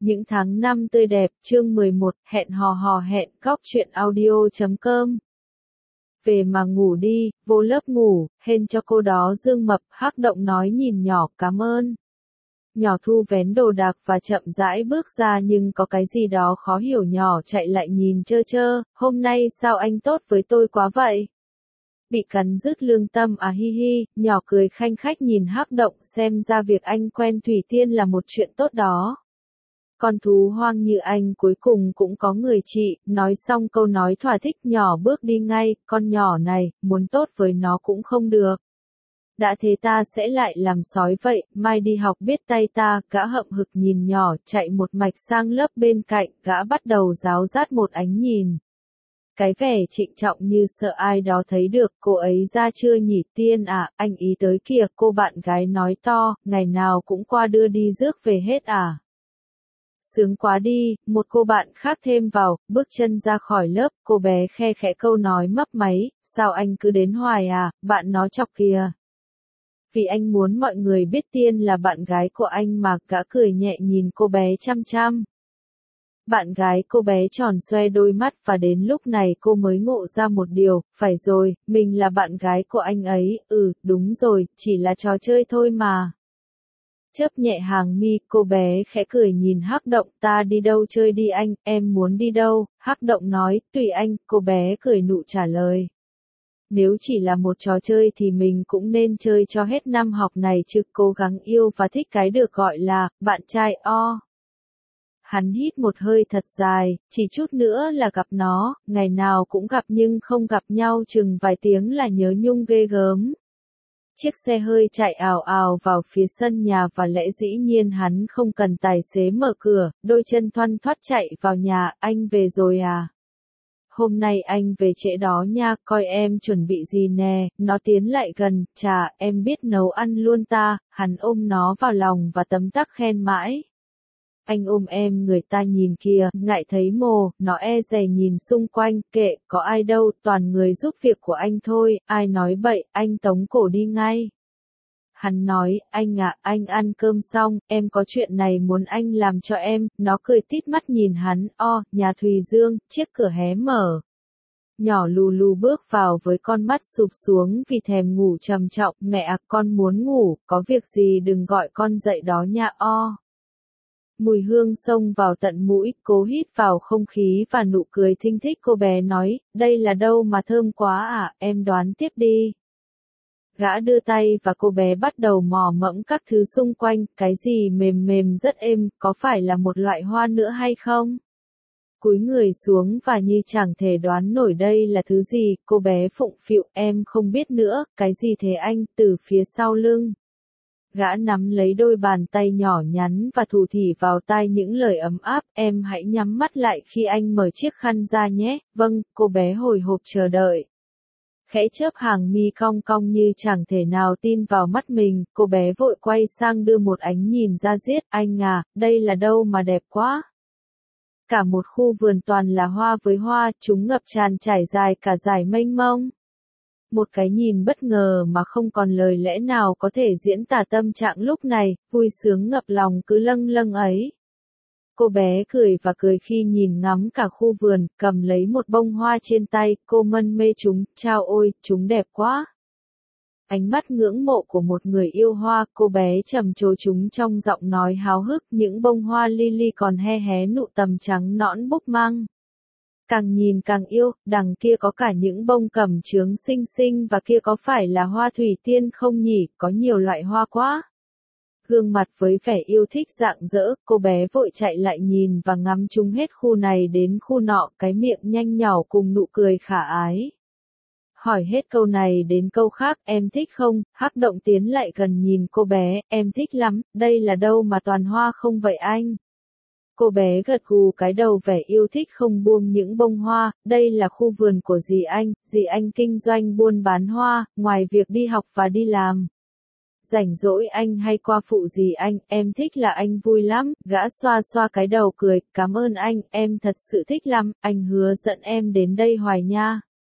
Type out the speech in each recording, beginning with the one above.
Những tháng năm tươi đẹp, chương 11, hẹn hò hẹn cóc truyện audio.com. Về mà ngủ đi, vô lớp ngủ, hên cho cô đó Dương Mập, Hắc Động nói nhìn nhỏ, cảm ơn. Nhỏ thu vén đồ đạc và chậm rãi bước ra nhưng có cái gì đó khó hiểu, nhỏ chạy lại nhìn chơ, hôm nay sao anh tốt với tôi quá vậy? Bị cắn rứt lương tâm à, hi hi, nhỏ cười khanh khách nhìn Hắc Động, xem ra việc anh quen Thủy Tiên là một chuyện tốt đó. Con thú hoang như anh cuối cùng cũng có người chị, nói xong câu nói thỏa thích nhỏ bước đi ngay, con nhỏ này, muốn tốt với nó cũng không được. Đã thế ta sẽ lại làm sói vậy, mai đi học biết tay ta, gã hậm hực nhìn nhỏ, chạy một mạch sang lớp bên cạnh, gã bắt đầu giáo dát một ánh nhìn. Cái vẻ trịnh trọng như sợ ai đó thấy được, cô ấy ra chưa nhỉ Tiên à, anh ý tới kìa, cô bạn gái nói to, ngày nào cũng qua đưa đi rước về hết à. Sướng quá đi, một cô bạn khác thêm vào, bước chân ra khỏi lớp, cô bé khe khẽ câu nói mấp máy, sao anh cứ đến hoài à, bạn nó chọc kìa. Vì anh muốn mọi người biết Tiên là bạn gái của anh mà, gã cười nhẹ nhìn cô bé chăm chăm. Bạn gái cô bé tròn xoe đôi mắt và đến lúc này cô mới ngộ ra một điều, phải rồi, mình là bạn gái của anh ấy, đúng rồi, chỉ là trò chơi thôi mà. Chớp nhẹ hàng mi, cô bé khẽ cười nhìn Hắc Động, ta đi đâu chơi đi anh, em muốn đi đâu, Hắc Động nói, tùy anh, cô bé cười nụ trả lời. Nếu chỉ là một trò chơi thì mình cũng nên chơi cho hết năm học này chứ, cố gắng yêu và thích cái được gọi là, bạn trai o. Hắn hít một hơi thật dài, chỉ chút nữa là gặp nó, ngày nào cũng gặp nhưng không gặp nhau chừng vài tiếng là nhớ nhung ghê gớm. Chiếc xe hơi chạy ào ào vào phía sân nhà và lẽ dĩ nhiên hắn không cần tài xế mở cửa, đôi chân thoăn thoắt chạy vào nhà, anh về rồi à? Hôm nay anh về trễ đó nha, coi em chuẩn bị gì nè, nó tiến lại gần, chà, em biết nấu ăn luôn ta, hắn ôm nó vào lòng và tấm tắc khen mãi. Anh ôm em người ta nhìn kìa, ngại thấy mồ, nó e dè nhìn xung quanh, kệ, có ai đâu, toàn người giúp việc của anh thôi, ai nói bậy, anh tống cổ đi ngay. Hắn nói, anh à, anh ăn cơm xong, em có chuyện này muốn anh làm cho em, nó cười tít mắt nhìn hắn, nhà Thùy Dương, chiếc cửa hé mở. Nhỏ lù lù bước vào với con mắt sụp xuống vì thèm ngủ trầm trọng, mẹ à, con muốn ngủ, có việc gì đừng gọi con dậy đó nha Mùi hương xông vào tận mũi, cố hít vào không khí và nụ cười thinh thích cô bé nói, đây là đâu mà thơm quá à, em đoán tiếp đi. Gã đưa tay và cô bé bắt đầu mò mẫm các thứ xung quanh, cái gì mềm mềm rất êm, có phải là một loại hoa nữa hay không? Cúi người xuống và như chẳng thể đoán nổi đây là thứ gì, cô bé phụng phịu, em không biết nữa, cái gì thế anh, từ phía sau lưng. Gã nắm lấy đôi bàn tay nhỏ nhắn và thủ thỉ vào tai những lời ấm áp, em hãy nhắm mắt lại khi anh mở chiếc khăn ra nhé, vâng, cô bé hồi hộp chờ đợi. Khẽ chớp hàng mi cong cong như chẳng thể nào tin vào mắt mình, cô bé vội quay sang đưa một ánh nhìn ra diết, anh à, đây là đâu mà đẹp quá. Cả một khu vườn toàn là hoa với hoa, chúng ngập tràn trải dài cả dải mênh mông. Một cái nhìn bất ngờ mà không còn lời lẽ nào có thể diễn tả tâm trạng lúc này, vui sướng ngập lòng cứ lâng lâng ấy. Cô bé cười và cười khi nhìn ngắm cả khu vườn, cầm lấy một bông hoa trên tay, cô mân mê chúng, chao ôi, chúng đẹp quá. Ánh mắt ngưỡng mộ của một người yêu hoa, cô bé trầm trồ chúng trong giọng nói háo hức, những bông hoa lily còn he hé nụ tầm trắng nõn búp măng. Càng nhìn càng yêu, đằng kia có cả những bông cẩm chướng xinh xinh và kia có phải là hoa thủy tiên không nhỉ, có nhiều loại hoa quá. Gương mặt với vẻ yêu thích rạng rỡ, cô bé vội chạy lại nhìn và ngắm chúng hết khu này đến khu nọ, cái miệng nhanh nhỏ cùng nụ cười khả ái. Hỏi hết câu này đến câu khác, em thích không? Hắc Động tiến lại gần nhìn cô bé, em thích lắm, đây là đâu mà toàn hoa không vậy anh? Cô bé gật gù cái đầu vẻ yêu thích không buông những bông hoa, đây là khu vườn của dì anh kinh doanh buôn bán hoa, ngoài việc đi học và đi làm. Rảnh rỗi anh hay qua phụ dì anh, em thích là anh vui lắm, gã xoa xoa cái đầu cười, cảm ơn anh, em thật sự thích lắm, anh hứa dẫn em đến đây hoài nha.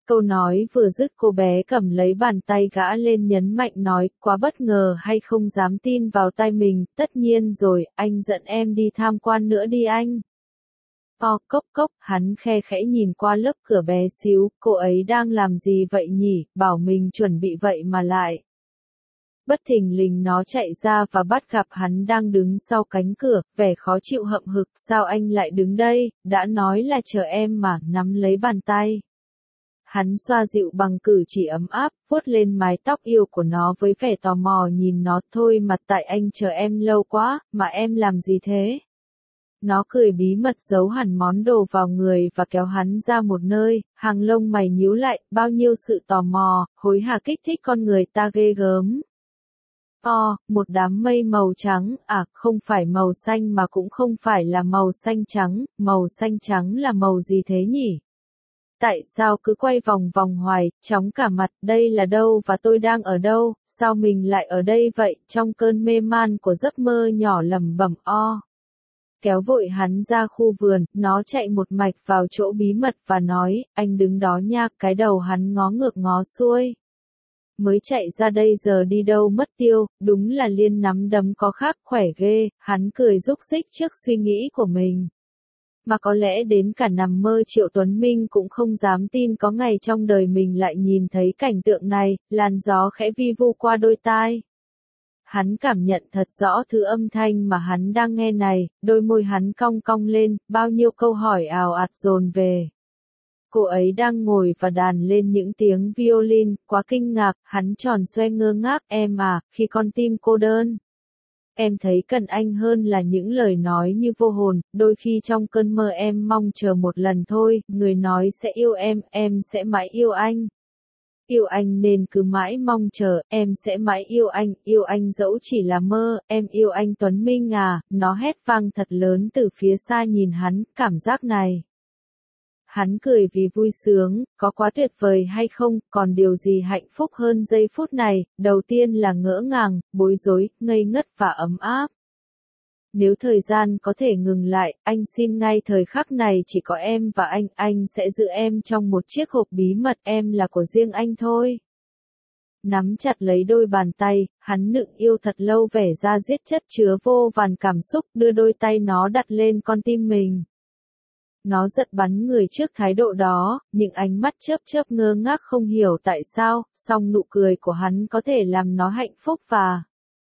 Câu nói vừa dứt cô bé cầm lấy bàn tay gã lên nhấn mạnh nói, quá bất ngờ hay không dám tin vào tai mình, tất nhiên rồi, anh dẫn em đi tham quan nữa đi anh. Cốc cốc, hắn khe khẽ nhìn qua lớp cửa bé xíu, cô ấy đang làm gì vậy nhỉ, bảo mình chuẩn bị vậy mà lại. Bất thình lình nó chạy ra và bắt gặp hắn đang đứng sau cánh cửa, vẻ khó chịu hậm hực, sao anh lại đứng đây, đã nói là chờ em mà, nắm lấy bàn tay. Hắn xoa dịu bằng cử chỉ ấm áp, vuốt lên mái tóc yêu của nó với vẻ tò mò nhìn nó, thôi mà tại anh chờ em lâu quá, mà em làm gì thế? Nó cười bí mật giấu hẳn món đồ vào người và kéo hắn ra một nơi, hàng lông mày nhíu lại, bao nhiêu sự tò mò, hối hả kích thích con người ta ghê gớm. Một đám mây màu trắng, không phải màu xanh mà cũng không phải là màu xanh trắng là màu gì thế nhỉ? Tại sao cứ quay vòng vòng hoài, chóng cả mặt, đây là đâu và tôi đang ở đâu, sao mình lại ở đây vậy, trong cơn mê man của giấc mơ nhỏ lẩm bẩm Kéo vội hắn ra khu vườn, nó chạy một mạch vào chỗ bí mật và nói, anh đứng đó nha, cái đầu hắn ngó ngược ngó xuôi. Mới chạy ra đây giờ đi đâu mất tiêu, đúng là liên nắm đấm có khác khỏe ghê, hắn cười rúc rích trước suy nghĩ của mình. Mà có lẽ đến cả nằm mơ Triệu Tuấn Minh cũng không dám tin có ngày trong đời mình lại nhìn thấy cảnh tượng này, làn gió khẽ vi vu qua đôi tai. Hắn cảm nhận thật rõ thứ âm thanh mà hắn đang nghe này, đôi môi hắn cong cong lên, bao nhiêu câu hỏi ào ạt dồn về. Cô ấy đang ngồi và đàn lên những tiếng violin, quá kinh ngạc, hắn tròn xoe ngơ ngác, em à, khi con tim cô đơn. Em thấy cần anh hơn là những lời nói như vô hồn, đôi khi trong cơn mơ em mong chờ một lần thôi, người nói sẽ yêu em sẽ mãi yêu anh. Yêu anh nên cứ mãi mong chờ, em sẽ mãi yêu anh dẫu chỉ là mơ, em yêu anh Tuấn Minh à, nó hét vang thật lớn từ phía xa nhìn hắn, cảm giác này. Hắn cười vì vui sướng, có quá tuyệt vời hay không, còn điều gì hạnh phúc hơn giây phút này, đầu tiên là ngỡ ngàng, bối rối, ngây ngất và ấm áp. Nếu thời gian có thể ngừng lại, anh xin ngay thời khắc này chỉ có em và anh sẽ giữ em trong một chiếc hộp bí mật, em là của riêng anh thôi. Nắm chặt lấy đôi bàn tay, hắn nựng yêu thật lâu vẻ ra giết chất chứa vô vàn cảm xúc, đưa đôi tay nó đặt lên con tim mình. Nó giật bắn người trước thái độ đó, những ánh mắt chớp chớp ngơ ngác không hiểu tại sao, song nụ cười của hắn có thể làm nó hạnh phúc và...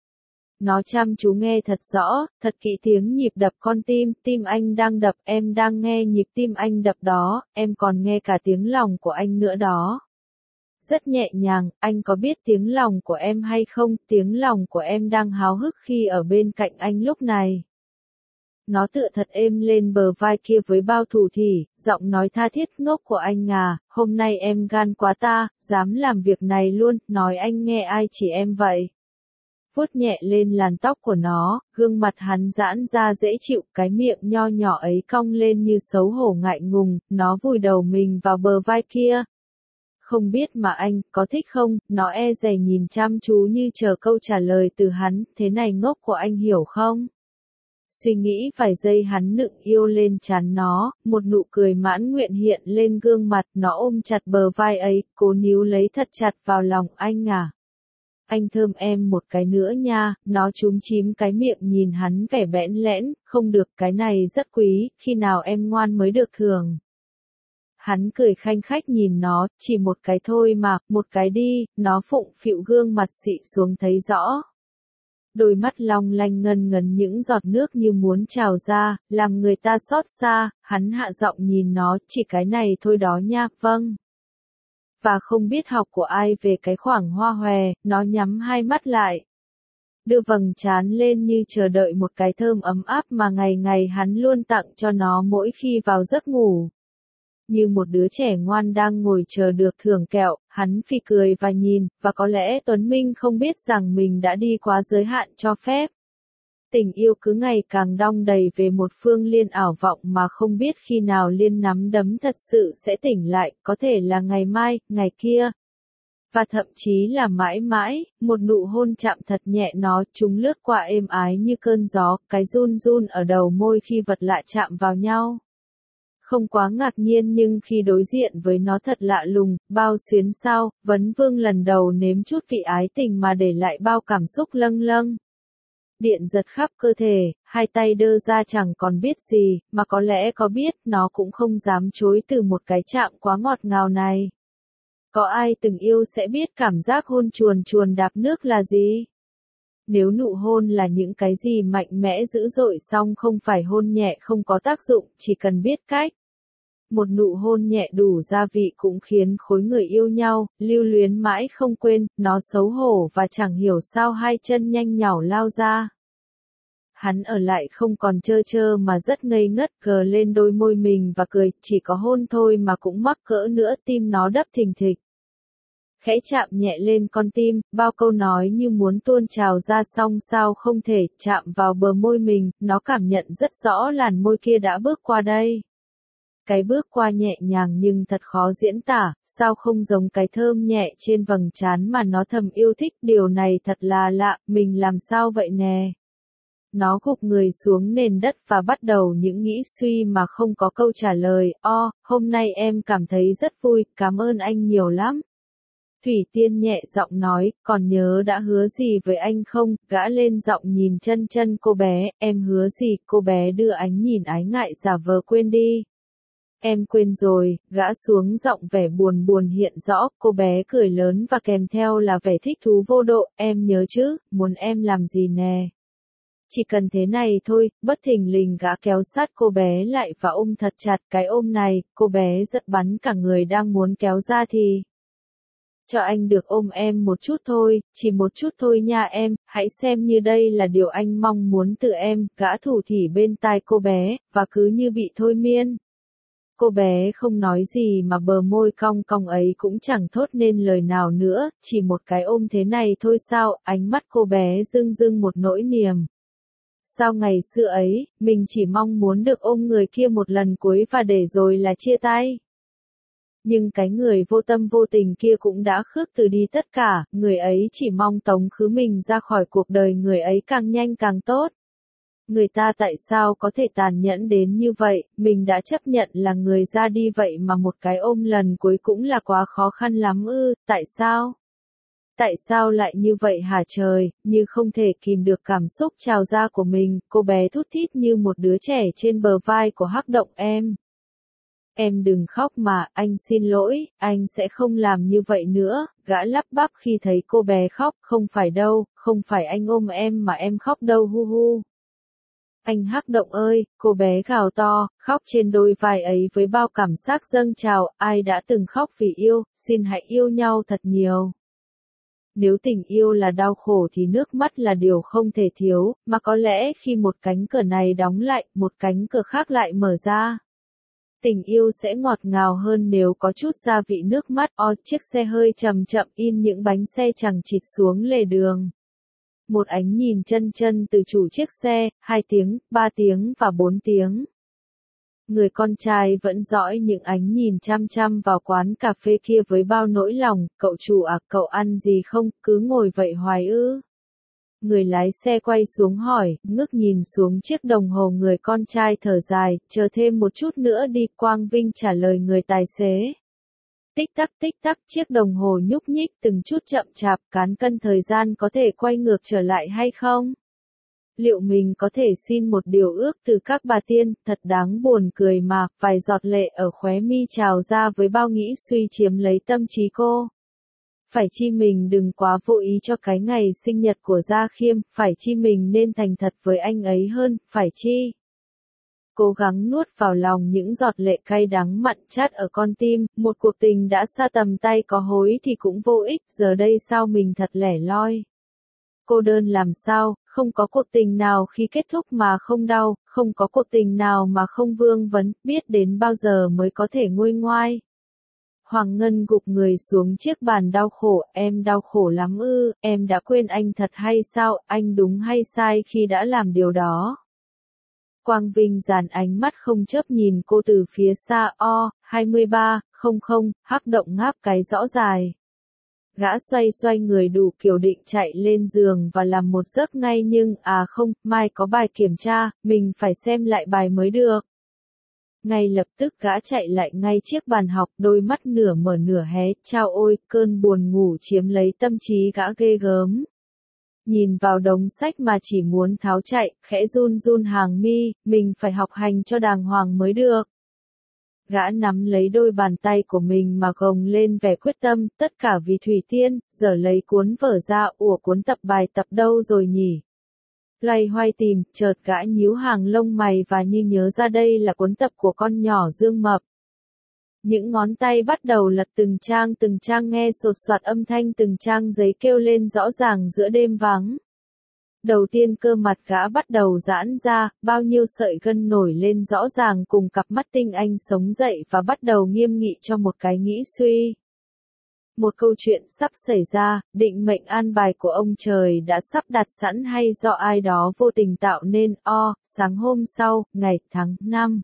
Nó chăm chú nghe thật rõ, thật kỹ tiếng nhịp đập con tim, tim anh đang đập, em đang nghe nhịp tim anh đập đó, em còn nghe cả tiếng lòng của anh nữa đó. Rất nhẹ nhàng, anh có biết tiếng lòng của em hay không, tiếng lòng của em đang háo hức khi ở bên cạnh anh lúc này. Nó tựa thật êm lên bờ vai kia với bao thủ thỉ, giọng nói tha thiết ngốc của anh à, hôm nay em gan quá ta, dám làm việc này luôn, nói anh nghe ai chỉ em vậy. Vuốt nhẹ lên làn tóc của nó, gương mặt hắn giãn ra dễ chịu, cái miệng nho nhỏ ấy cong lên như xấu hổ ngại ngùng, nó vùi đầu mình vào bờ vai kia. Không biết mà anh, có thích không, nó e dè nhìn chăm chú như chờ câu trả lời từ hắn, thế này ngốc của anh hiểu không? Suy nghĩ vài giây hắn nựng yêu lên trán nó, một nụ cười mãn nguyện hiện lên gương mặt, nó ôm chặt bờ vai ấy, cố níu lấy thật chặt vào lòng anh à. Anh thơm em một cái nữa nha, nó chúm chím cái miệng nhìn hắn vẻ bẽn lẽn, không được cái này rất quý, khi nào em ngoan mới được thưởng. Hắn cười khanh khách nhìn nó, chỉ một cái thôi mà, một cái đi, nó phụng phịu gương mặt xị xuống thấy rõ. Đôi mắt long lanh ngân ngấn những giọt nước như muốn trào ra, làm người ta xót xa, hắn hạ giọng nhìn nó, chỉ cái này thôi đó nha, vâng. Và không biết học của ai về cái khoảng hoa hòe, nó nhắm hai mắt lại. Đưa vầng trán lên như chờ đợi một cái thơm ấm áp mà ngày ngày hắn luôn tặng cho nó mỗi khi vào giấc ngủ. Như một đứa trẻ ngoan đang ngồi chờ được thưởng kẹo, hắn phì cười và nhìn, và có lẽ Tuấn Minh không biết rằng mình đã đi quá giới hạn cho phép. Tình yêu cứ ngày càng đong đầy về một Phương Liên ảo vọng mà không biết khi nào Liên nắm đấm thật sự sẽ tỉnh lại, có thể là ngày mai, ngày kia. Và thậm chí là mãi mãi, một nụ hôn chạm thật nhẹ nó, chúng lướt qua êm ái như cơn gió, cái run run ở đầu môi khi vật lạ chạm vào nhau. không quá ngạc nhiên nhưng khi đối diện với nó thật lạ lùng, bao xuyến sao, Vấn Vương lần đầu nếm chút vị ái tình mà để lại bao cảm xúc lâng lâng. Điện giật khắp cơ thể, hai tay đơ ra chẳng còn biết gì, mà có lẽ có biết, nó cũng không dám chối từ một cái chạm quá ngọt ngào này. Có ai từng yêu sẽ biết cảm giác hôn chuồn chuồn đạp nước là gì? Nếu nụ hôn là những cái gì mạnh mẽ dữ dội xong không phải hôn nhẹ không có tác dụng, chỉ cần biết cách. Một nụ hôn nhẹ đủ gia vị cũng khiến khối người yêu nhau, lưu luyến mãi không quên, nó xấu hổ và chẳng hiểu sao hai chân nhanh nhảu lao ra. Hắn ở lại không còn trơ trơ mà rất ngây ngất cờ lên đôi môi mình và cười, chỉ có hôn thôi mà cũng mắc cỡ nữa, tim nó đập thình thịch. Khẽ chạm nhẹ lên con tim, bao câu nói như muốn tuôn trào ra xong sao không thể, chạm vào bờ môi mình, nó cảm nhận rất rõ làn môi kia đã bước qua đây. Cái bước qua nhẹ nhàng nhưng thật khó diễn tả, sao không giống cái thơm nhẹ trên vầng trán mà nó thầm yêu thích, điều này thật là lạ, mình làm sao vậy nè. Nó gục người xuống nền đất và bắt đầu những nghĩ suy mà không có câu trả lời, hôm nay em cảm thấy rất vui, cảm ơn anh nhiều lắm. Thủy Tiên nhẹ giọng nói, còn nhớ đã hứa gì với anh không, gã lên giọng nhìn chân chân cô bé, em hứa gì, cô bé đưa ánh nhìn ái ngại giả vờ quên đi. Em quên rồi, gã xuống giọng vẻ buồn buồn hiện rõ, cô bé cười lớn và kèm theo là vẻ thích thú vô độ, em nhớ chứ, muốn em làm gì nè. Chỉ cần thế này thôi, bất thình lình gã kéo sát cô bé lại và ôm thật chặt, cái ôm này, cô bé giật bắn cả người đang muốn kéo ra thì. Cho anh được ôm em một chút thôi, chỉ một chút thôi nha em, hãy xem như đây là điều anh mong muốn từ em, gã thủ thỉ bên tai cô bé, và cứ như bị thôi miên. Cô bé không nói gì mà bờ môi cong cong ấy cũng chẳng thốt nên lời nào nữa, chỉ một cái ôm thế này thôi sao, ánh mắt cô bé rưng rưng một nỗi niềm. Sao ngày xưa ấy, mình chỉ mong muốn được ôm người kia một lần cuối và để rồi là chia tay. Nhưng cái người vô tâm vô tình kia cũng đã khước từ đi tất cả, người ấy chỉ mong tống khứ mình ra khỏi cuộc đời người ấy càng nhanh càng tốt. Người ta tại sao có thể tàn nhẫn đến như vậy, mình đã chấp nhận là người ra đi vậy mà một cái ôm lần cuối cũng là quá khó khăn lắm ư, tại sao? Tại sao lại như vậy hả trời, như không thể kìm được cảm xúc trào ra của mình, cô bé thút thít như một đứa trẻ trên bờ vai của Hắc Động em. Em đừng khóc mà, anh xin lỗi, anh sẽ không làm như vậy nữa, gã lắp bắp khi thấy cô bé khóc, không phải đâu, không phải anh ôm em mà em khóc đâu hu hu. Anh Hắc Động ơi, cô bé gào to, khóc trên đôi vai ấy với bao cảm giác dâng trào, ai đã từng khóc vì yêu, xin hãy yêu nhau thật nhiều. Nếu tình yêu là đau khổ thì nước mắt là điều không thể thiếu, mà có lẽ khi một cánh cửa này đóng lại, một cánh cửa khác lại mở ra. Tình yêu sẽ ngọt ngào hơn nếu có chút gia vị nước mắt. Chiếc xe hơi chậm chậm in những bánh xe chằng chịt xuống lề đường. Một ánh nhìn chân chân từ chủ chiếc xe, 2 tiếng, 3 tiếng và 4 tiếng. Người con trai vẫn dõi những ánh nhìn chăm chăm vào quán cà phê kia với bao nỗi lòng, cậu chủ à, cậu ăn gì không, cứ ngồi vậy hoài ư. Người lái xe quay xuống hỏi, ngước nhìn xuống chiếc đồng hồ người con trai thở dài, chờ thêm một chút nữa đi, Quang Vinh trả lời người tài xế. Tích tắc, chiếc đồng hồ nhúc nhích từng chút chậm chạp, cán cân thời gian có thể quay ngược trở lại hay không? Liệu mình có thể xin một điều ước từ các bà tiên, thật đáng buồn cười mà, vài giọt lệ ở khóe mi trào ra với bao nghĩ suy chiếm lấy tâm trí cô. Phải chi mình đừng quá vô ý cho cái ngày sinh nhật của Gia Khiêm, phải chi mình nên thành thật với anh ấy hơn, phải chi. Cố gắng nuốt vào lòng những giọt lệ cay đắng mặn chát ở con tim, một cuộc tình đã xa tầm tay có hối thì cũng vô ích, giờ đây sao mình thật lẻ loi. Cô đơn làm sao, không có cuộc tình nào khi kết thúc mà không đau, không có cuộc tình nào mà không vương vấn, biết đến bao giờ mới có thể nguôi ngoai. Hoàng Ngân gục người xuống chiếc bàn đau khổ, em đau khổ lắm ư, em đã quên anh thật hay sao, anh đúng hay sai khi đã làm điều đó. Quang Vinh dàn ánh mắt không chớp nhìn cô từ phía xa, 23, Hắc Động ngáp cái rõ dài. Gã xoay người đủ kiểu định chạy lên giường và làm một giấc ngay nhưng, mai có bài kiểm tra, mình phải xem lại bài mới được. Ngay lập tức gã chạy lại ngay chiếc bàn học, đôi mắt nửa mở nửa hé, chao ôi, cơn buồn ngủ chiếm lấy tâm trí gã ghê gớm. Nhìn vào đống sách mà chỉ muốn tháo chạy, khẽ run run hàng mi, mình phải học hành cho đàng hoàng mới được. Gã nắm lấy đôi bàn tay của mình mà gồng lên vẻ quyết tâm, tất cả vì Thủy Tiên, giờ lấy cuốn vở ra, ủa cuốn tập bài tập đâu rồi nhỉ? Loay hoay tìm, chợt gã nhíu hàng lông mày và như nhớ ra đây là cuốn tập của con nhỏ Dương Mập. Những ngón tay bắt đầu lật từng trang nghe sột soạt âm thanh từng trang giấy kêu lên rõ ràng giữa đêm vắng. Đầu tiên cơ mặt gã bắt đầu giãn ra, bao nhiêu sợi gân nổi lên rõ ràng cùng cặp mắt tinh anh sống dậy và bắt đầu nghiêm nghị cho một cái nghĩ suy. Một câu chuyện sắp xảy ra, định mệnh an bài của ông trời đã sắp đặt sẵn hay do ai đó vô tình tạo nên. Sáng hôm sau, ngày tháng 5.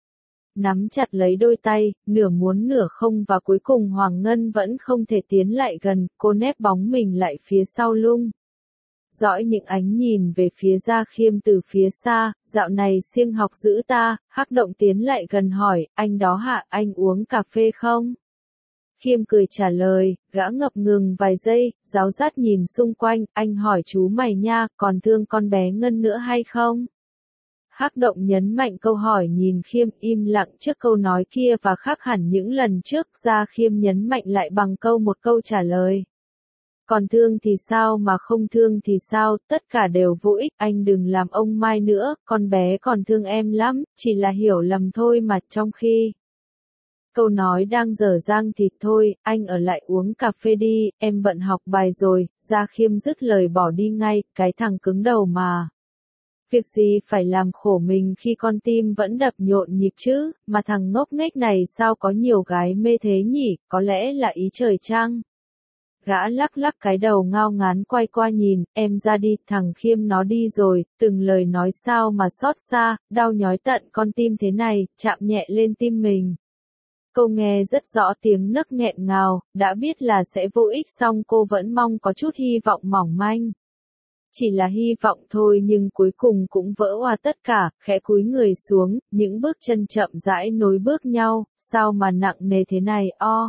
Nắm chặt lấy đôi tay, nửa muốn nửa không và cuối cùng Hoàng Ngân vẫn không thể tiến lại gần, cô nép bóng mình lại phía sau lưng. Dõi những ánh nhìn về phía Gia Khiêm từ phía xa, dạo này siêng học dữ ta, Hắc Động tiến lại gần hỏi, anh đó hả, anh uống cà phê không? Khiêm cười trả lời, gã ngập ngừng vài giây, giáo giác nhìn xung quanh, anh hỏi chú mày nha, còn thương con bé Ngân nữa hay không? Hắc Động nhấn mạnh câu hỏi nhìn Khiêm im lặng trước câu nói kia và khác hẳn những lần trước, Gia Khiêm nhấn mạnh lại bằng một câu trả lời. Còn thương thì sao mà không thương thì sao, tất cả đều vô ích, anh đừng làm ông Mai nữa, con bé còn thương em lắm, chỉ là hiểu lầm thôi mà. Trong khi câu nói đang dở dang thì thôi, anh ở lại uống cà phê đi, em bận học bài rồi. Gia Khiêm dứt lời bỏ đi ngay, cái thằng cứng đầu mà. Việc gì phải làm khổ mình khi con tim vẫn đập nhộn nhịp chứ, mà thằng ngốc nghếch này sao có nhiều gái mê thế nhỉ, có lẽ là ý trời chăng? Gã lắc lắc cái đầu ngao ngán quay qua nhìn, em ra đi, thằng Khiêm nó đi rồi, từng lời nói sao mà xót xa, đau nhói tận con tim thế này, chạm nhẹ lên tim mình. Cô nghe rất rõ tiếng nấc nghẹn ngào, đã biết là sẽ vô ích song cô vẫn mong có chút hy vọng mỏng manh. Chỉ là hy vọng thôi nhưng cuối cùng cũng vỡ òa tất cả, khẽ cúi người xuống, những bước chân chậm rãi nối bước nhau, sao mà nặng nề thế này.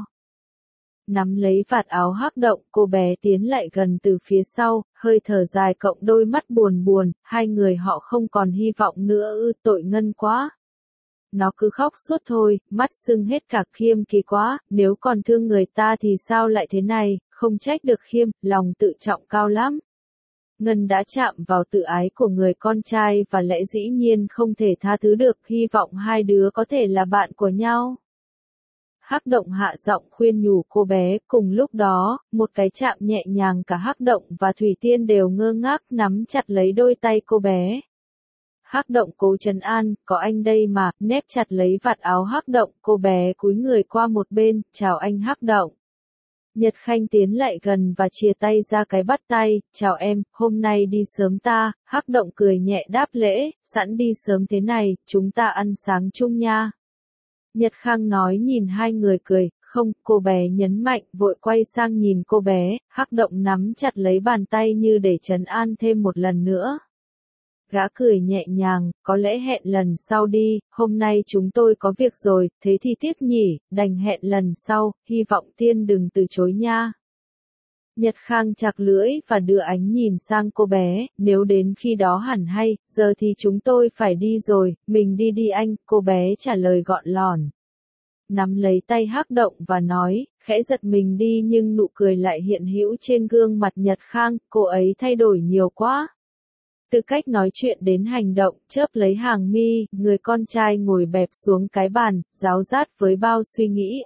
Nắm lấy vạt áo Hắc Động, cô bé tiến lại gần từ phía sau, hơi thở dài cộng đôi mắt buồn buồn, hai người họ không còn hy vọng nữa ư, tội Ngân quá. Nó cứ khóc suốt thôi, mắt sưng hết cả. Khiêm kỳ quá, nếu còn thương người ta thì sao lại thế này, không trách được Khiêm, lòng tự trọng cao lắm. Ngân đã chạm vào tự ái của người con trai và lẽ dĩ nhiên không thể tha thứ được, hy vọng hai đứa có thể là bạn của nhau. Hắc Động hạ giọng khuyên nhủ cô bé, cùng lúc đó, một cái chạm nhẹ nhàng cả Hắc Động và Thủy Tiên đều ngơ ngác nắm chặt lấy đôi tay cô bé. Hắc Động cố trấn an, có anh đây mà, nép chặt lấy vạt áo Hắc Động, cô bé cúi người qua một bên, chào anh Hắc Động. Nhật Khanh tiến lại gần và chìa tay ra cái bắt tay, chào em, hôm nay đi sớm ta. Hắc Động cười nhẹ đáp lễ, sẵn đi sớm thế này, chúng ta ăn sáng chung nha. Nhật Khang nói nhìn hai người cười, không, cô bé nhấn mạnh, vội quay sang nhìn cô bé, Hắc Động nắm chặt lấy bàn tay như để trấn an thêm một lần nữa. Gã cười nhẹ nhàng, có lẽ hẹn lần sau đi, hôm nay chúng tôi có việc rồi, thế thì tiếc nhỉ, đành hẹn lần sau, hy vọng Tiên đừng từ chối nha. Nhật Khang chặt lưỡi và đưa ánh nhìn sang cô bé, nếu đến khi đó hẳn hay, giờ thì chúng tôi phải đi rồi, mình đi đi anh, cô bé trả lời gọn lỏn. Nắm lấy tay Hắc Động và nói, khẽ giật mình đi nhưng nụ cười lại hiện hữu trên gương mặt Nhật Khang, cô ấy thay đổi nhiều quá. Từ cách nói chuyện đến hành động, chớp lấy hàng mi, người con trai ngồi bẹp xuống cái bàn, giáo giác với bao suy nghĩ.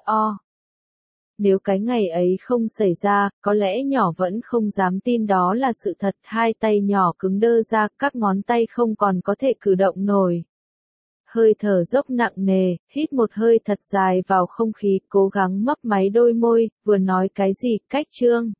Nếu cái ngày ấy không xảy ra, có lẽ nhỏ vẫn không dám tin đó là sự thật. Hai tay nhỏ cứng đơ ra, các ngón tay không còn có thể cử động nổi. Hơi thở dốc nặng nề, hít một hơi thật dài vào không khí, cố gắng mấp máy đôi môi, vừa nói cái gì, cách chương.